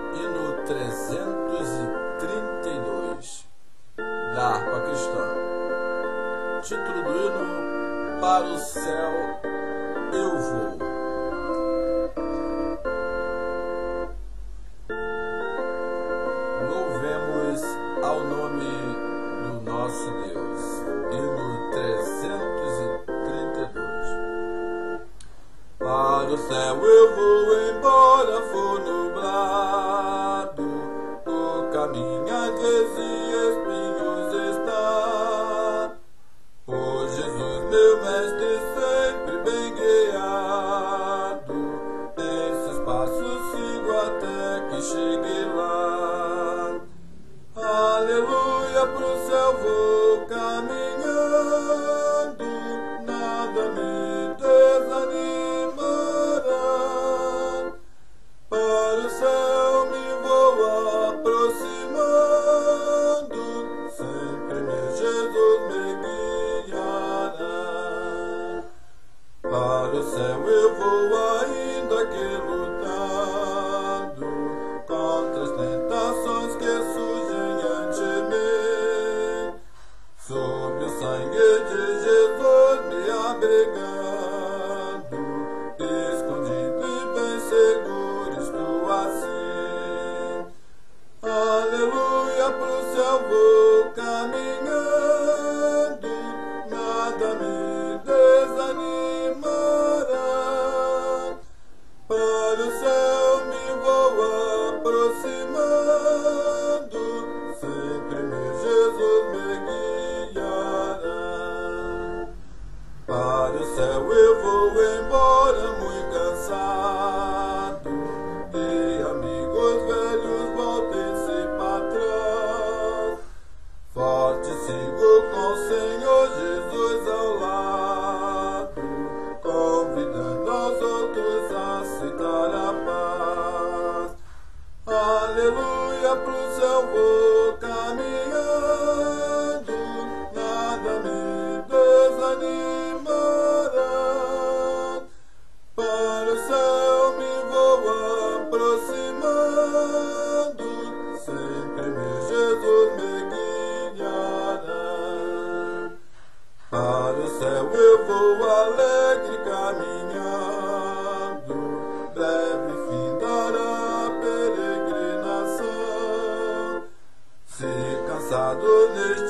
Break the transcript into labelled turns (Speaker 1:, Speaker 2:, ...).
Speaker 1: Hino 332 da harpa cristã. Título do hino: Para o céu eu vou. Louvemos ao nome do nosso Deus. Hino 332. Para o céu eu vou, embora for nublado, o caminho às vezes espinhos está. Por Jesus, meu mestre, sempre bem guiado, esses passos sigo até que chegue lá. Aleluia, pro céu vou caminhando, nada me desanimará. Para o céu me vou aproximando, sempre meu Jesus me guiará. Para o céu eu vou, ainda que lutando contra as tentações que surgem ante mim. Sob o sangue de Jesus me abrigando, escondido e bem seguro estou assim. Aleluia, pro céu vou caminhando, nada me desanimará. Para o céu me vou aproximando, sempre meu Jesus me guiará. Para o céu eu vou, embora muito cansado, e amigos velhos voltem-se para trás. Forte sigo com o Senhor Jesus ao lado, convidando aos outros a aceitar a paz. Aleluia, pro céu vou caminhando, nada me desanimará. Para o céu me vou aproximando, sempre meu Jesus me guiará. Para o céu eu vou alegre caminhando, breve fim dará a peregrinação. Se cansado neste